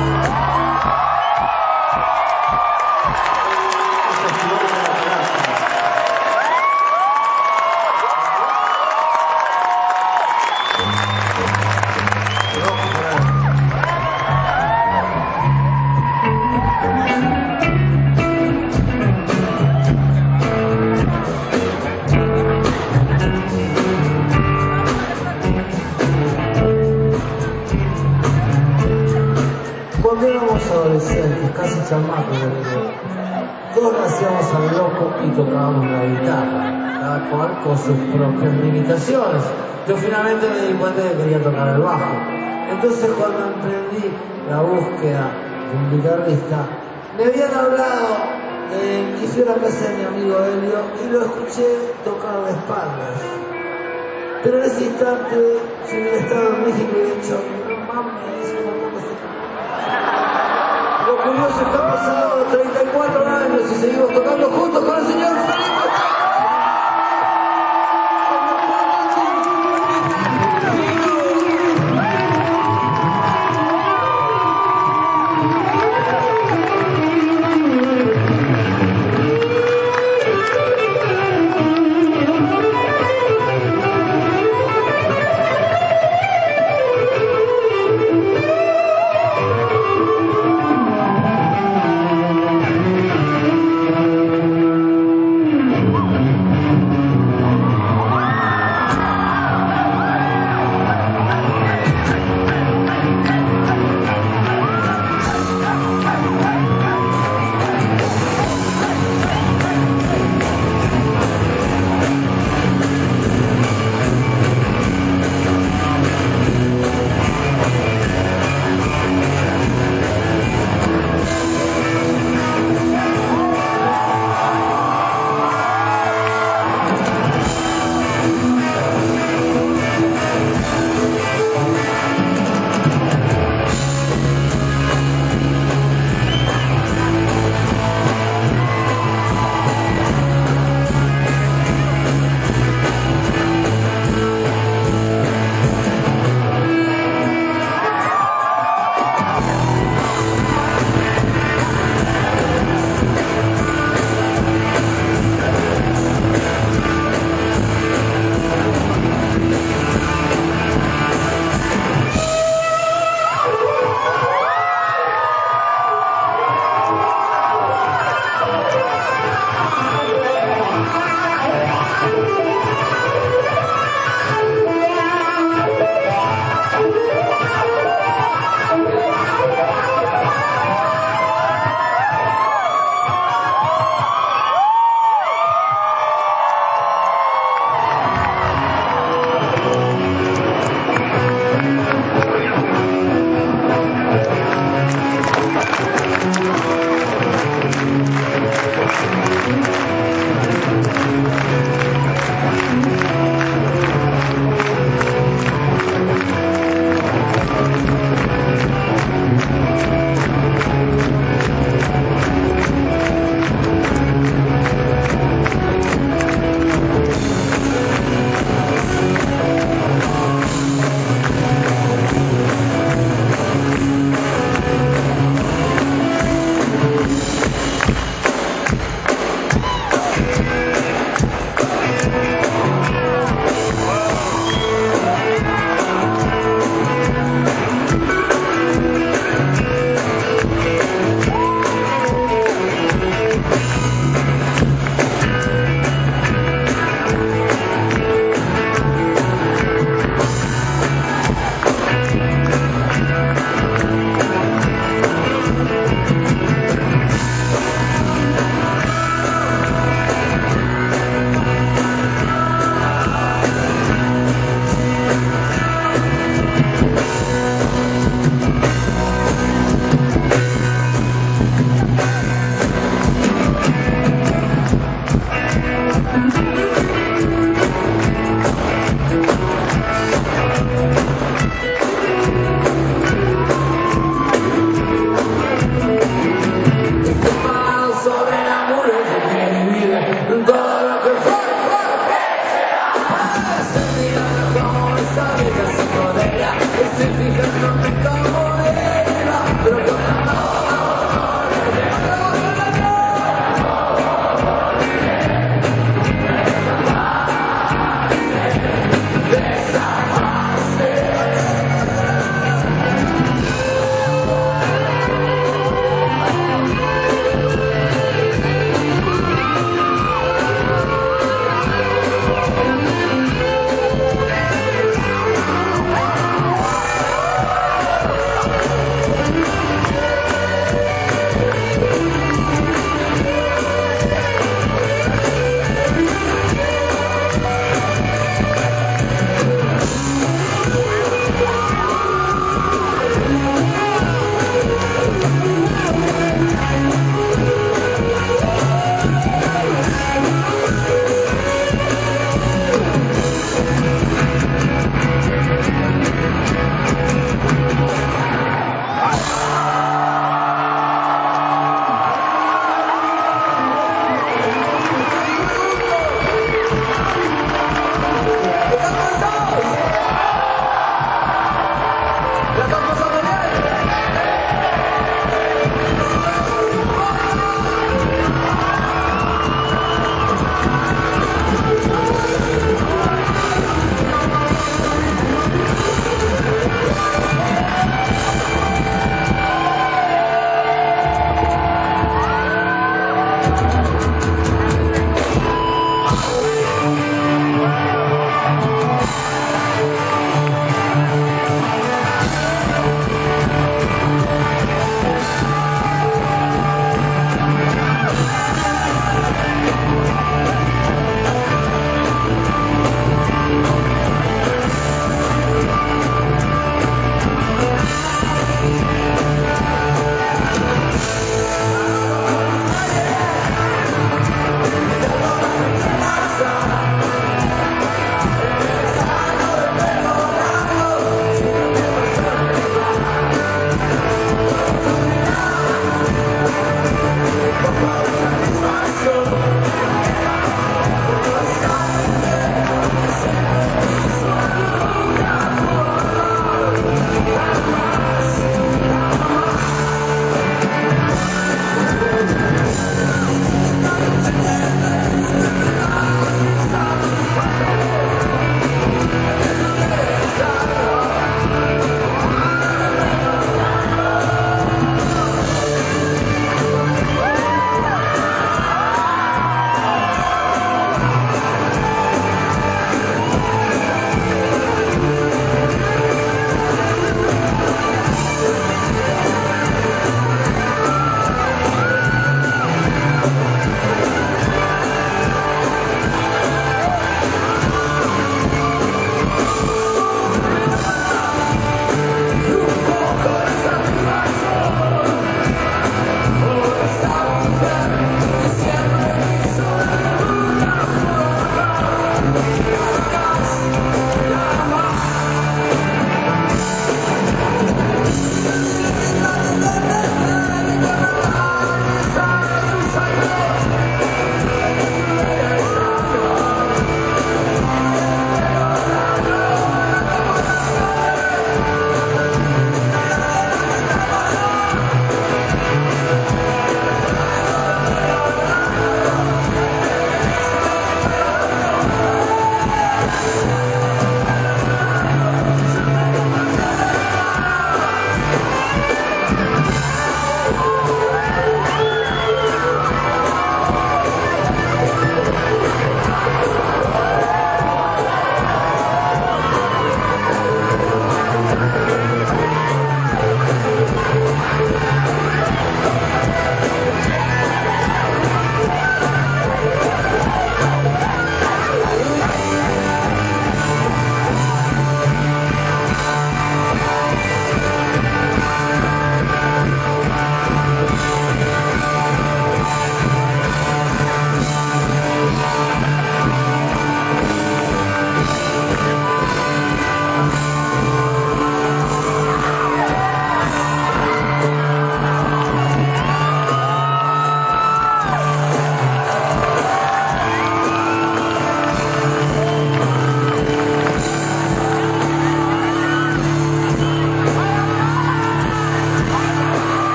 Cuando éramos adolescentes, casi chamacos, todos hacíamos al loco y tocábamos la guitarra, cada cual con sus propias limitaciones. Yo finalmente me di cuenta de que quería tocar el bajo. Entonces cuando emprendí la búsqueda de un guitarrista, me habían hablado de que fui a la casa de mi amigo Helio y lo escuché tocar de espaldas. Pero en ese instante, si hubiera estado en México y he dicho, no mames, lo curioso es que han pasado 34 años y seguimos tocando juntos con el señor Felipe.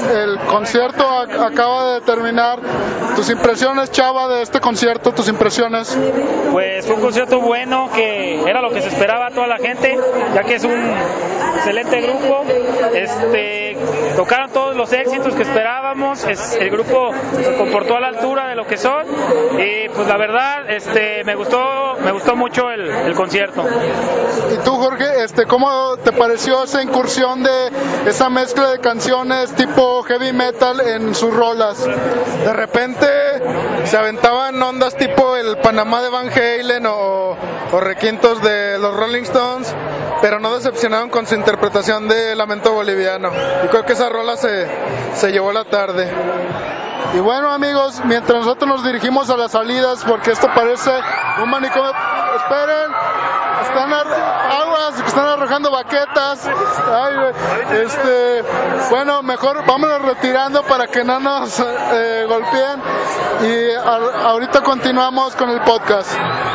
el concierto acaba de terminar. ¿Tus impresiones, Chava, de este concierto? ¿Tus impresiones? Pues fue un concierto bueno, que era lo que se esperaba a toda la gente, ya que es un excelente grupo. Tocaron todos los éxitos que esperábamos. El grupo se comportó a la altura de lo que son, y pues la verdad me gustó mucho el concierto. ¿Y tú, Jorge, cómo te pareció esa incursión de esa mezcla de canciones tipo heavy metal en sus rolas? De repente se aventaban ondas tipo el Panamá de Van Halen o requintos de los Rolling Stones, pero no decepcionaron con su interpretación de Lamento Boliviano. Yo creo que esa rola se llevó la tarde. Y bueno, amigos, mientras nosotros nos dirigimos a las salidas, porque esto parece un manicomio. Esperen, aguas, que están arrojando baquetas. Ay, bueno, mejor vámonos retirando para que no nos golpeen. Y ahorita continuamos con el podcast.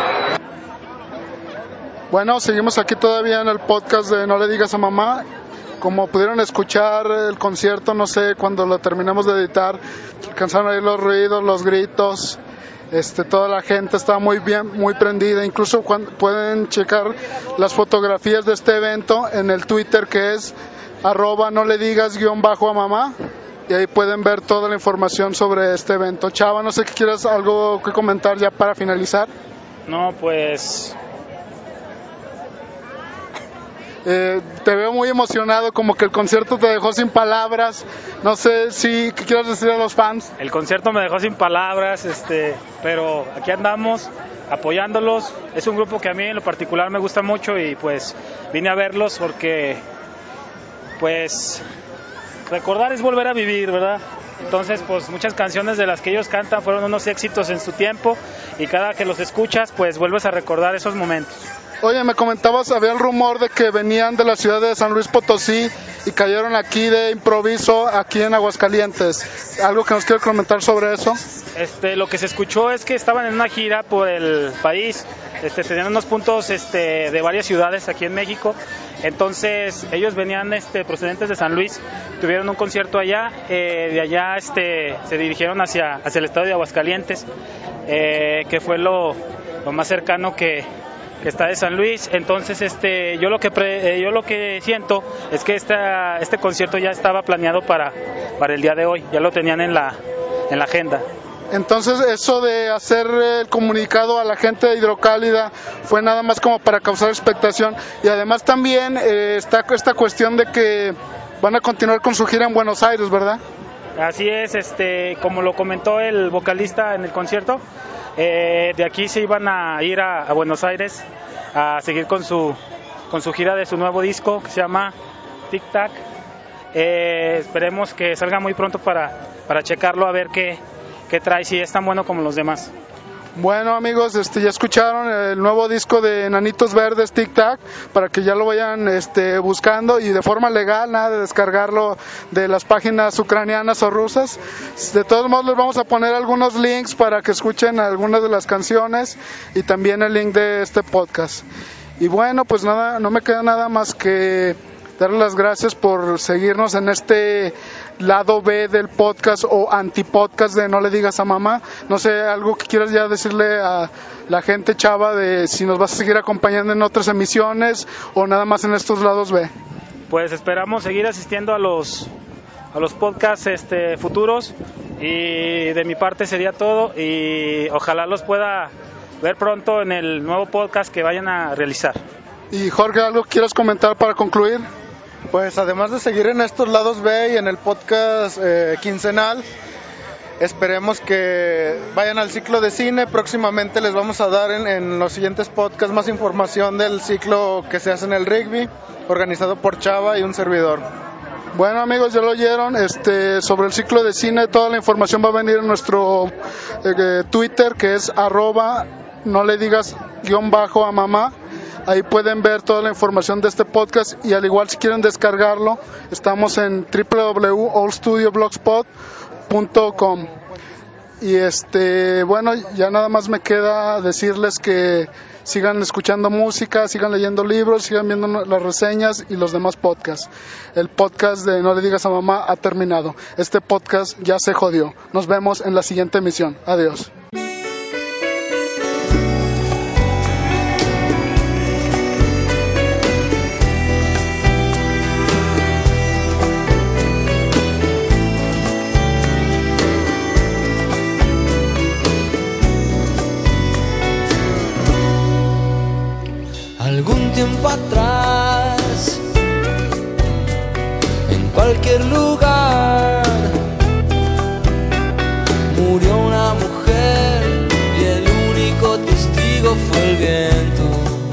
Bueno, seguimos aquí todavía en el podcast de No le digas a mamá. Como pudieron escuchar el concierto, no sé, cuando lo terminamos de editar, alcanzaron a oír los ruidos, los gritos. Toda la gente estaba muy bien, muy prendida. Incluso pueden checar las fotografías de este evento en el Twitter, que es @noledigas_a mamá, y ahí pueden ver toda la información sobre este evento. Chava, no sé qué quieras algo que comentar ya para finalizar. No, pues te veo muy emocionado, como que el concierto te dejó sin palabras. No sé si qué quieras decir a los fans. el concierto me dejó sin palabras, pero aquí andamos apoyándolos. Es un grupo que a mí en lo particular me gusta mucho, y pues vine a verlos porque pues recordar es volver a vivir, ¿verdad? Entonces, pues muchas canciones de las que ellos cantan fueron unos éxitos en su tiempo, y cada que los escuchas pues vuelves a recordar esos momentos. Oye, me comentabas, había el rumor de que venían de la ciudad de San Luis Potosí y cayeron aquí de improviso, aquí en Aguascalientes. ¿Algo que nos quieras comentar sobre eso? Lo que se escuchó es que estaban en una gira por el país, tenían unos puntos de varias ciudades aquí en México. Entonces ellos venían procedentes de San Luis, tuvieron un concierto allá, de allá se dirigieron hacia el estado de Aguascalientes, que fue lo más cercano que está de San Luis. Entonces yo lo que siento es que este concierto ya estaba planeado para el día de hoy, ya lo tenían en la agenda. Entonces, eso de hacer el comunicado a la gente de Hidrocálida fue nada más como para causar expectación, y además también está esta cuestión de que van a continuar con su gira en Buenos Aires, ¿verdad? Así es, como lo comentó el vocalista en el concierto, de aquí se iban a ir a Buenos Aires a seguir con su gira de su nuevo disco, que se llama Tic Tac. Esperemos que salga muy pronto para checarlo, a ver qué trae, si es tan bueno como los demás. Bueno, amigos, ya escucharon el nuevo disco de Enanitos Verdes, Tic Tac, para que ya lo vayan buscando, y de forma legal, nada de descargarlo de las páginas ucranianas o rusas. De todos modos, les vamos a poner algunos links para que escuchen algunas de las canciones, y también el link de este podcast. Y bueno, pues nada, no me queda nada más que darles las gracias por seguirnos en este lado B del podcast o antipodcast de No le digas a mamá. No sé, algo que quieras ya decirle a la gente, Chava, de si nos vas a seguir acompañando en otras emisiones o nada más en estos lados B. Pues esperamos seguir asistiendo a los podcasts futuros, y de mi parte sería todo, y ojalá los pueda ver pronto en el nuevo podcast que vayan a realizar. Y Jorge, ¿algo que quieras comentar para concluir? Pues además de seguir en estos lados B y en el podcast quincenal, esperemos que vayan al ciclo de cine. Próximamente les vamos a dar en los siguientes podcasts más información del ciclo que se hace en el Rigby, organizado por Chava y un servidor. Bueno, amigos, ya lo oyeron, sobre el ciclo de cine, toda la información va a venir en nuestro Twitter, que es @noledigas_a mamá. Ahí pueden ver toda la información de este podcast, y al igual si quieren descargarlo, estamos en www.allstudioblogspot.com. Y bueno, ya nada más me queda decirles que sigan escuchando música, sigan leyendo libros, sigan viendo las reseñas y los demás podcasts. El podcast de No le digas a mamá ha terminado. Este podcast ya se jodió. Nos vemos en la siguiente emisión. Adiós. Algún tiempo atrás, en cualquier lugar, murió una mujer y el único testigo fue el viento.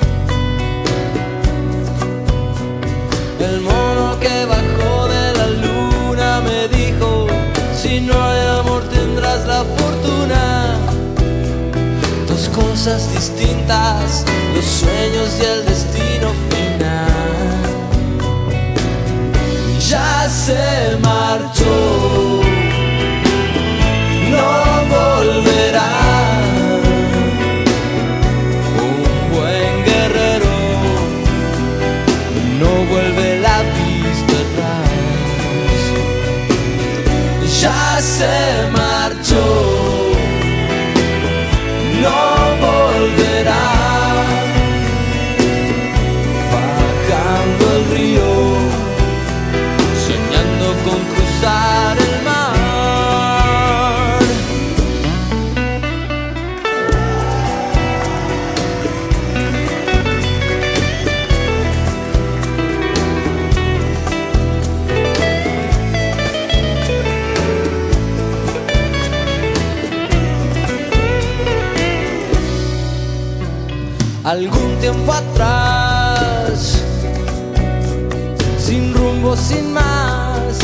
El mono que bajó de la luna me dijo: si no hay amor tendrás la fortuna. Dos cosas distintas, los sueños y el destino final. Ya se marchó, no volverá. Un buen guerrero no vuelve la vista atrás. Ya se marchó, no volverá. Bajando el río, soñando con cruzar el mar. Algún tiempo atrás, sin rumbo, sin más,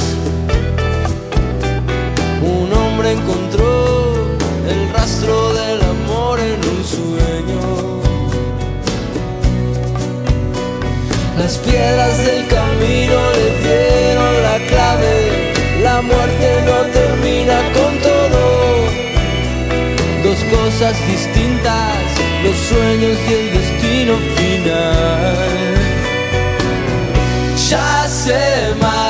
un hombre encontró el rastro del amor en un sueño. Las piedras del camino le dieron la clave. La muerte no termina con todo. Dos cosas distintas, los sueños y el destino final. Ya se marchó.